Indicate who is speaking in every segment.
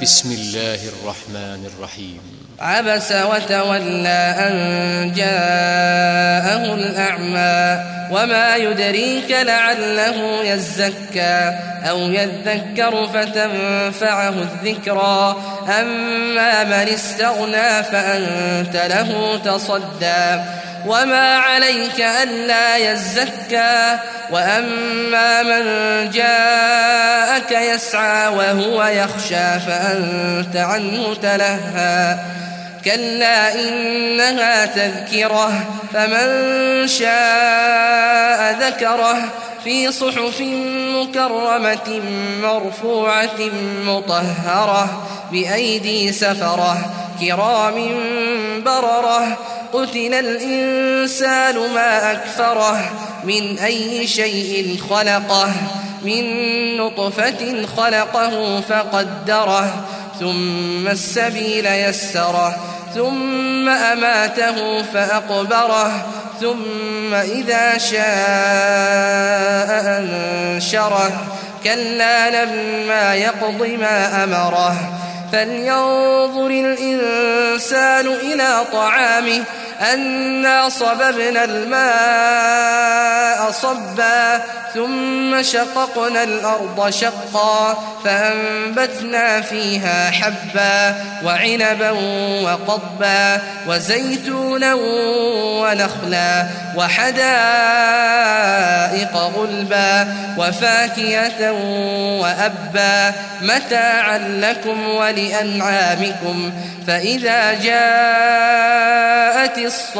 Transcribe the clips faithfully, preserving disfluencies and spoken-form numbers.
Speaker 1: بسم الله الرحمن الرحيم.
Speaker 2: عبس وتولى أن جاءه الأعمى وما يدريك لعله يزكى أو يذكر فتنفعه الذكرى أما من استغنى فأنت له تصدى وما عليك ألا يزكى وأما من جاءك يسعى وهو يخشى فأنت عنه تلهى كلا إنها تذكرة فمن شاء ذكره في صحف مكرمة مرفوعة مطهرة بأيدي سفرة كرام بررة قتل الإنسان ما أكفره من أي شيء خلقه من نطفة خلقه فقدره ثم السبيل يسره ثم أماته فأقبره ثم إذا شاء أنشره كلا لما يقض ما أمره فلينظر الإنسان إلى طعامه أنا صببنا الماء صبا ثم شققنا الأرض شقا فأنبتنا فيها حبا وعنبا وقضبا وزيتونا ونخلا وحدائق غلبا وفاكهة وأبا متاعا لكم ولأنعامكم فإذا جاءت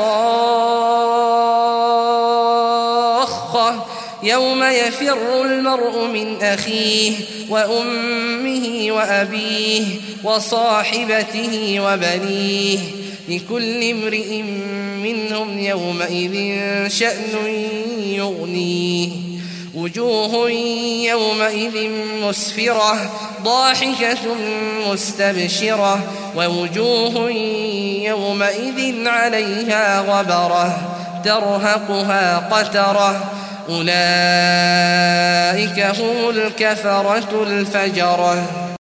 Speaker 2: الصاخة يوم يفر المرء من أخيه وأمه وأبيه وصاحبته وبنيه لكل امرئ منهم يومئذ شأن يغنيه وجوه يومئذ مسفرة ضاحكة مستبشرة ووجوه يومئذ عليها غبرة ترهقها قترة أولئك هم الكفرة الفجرة.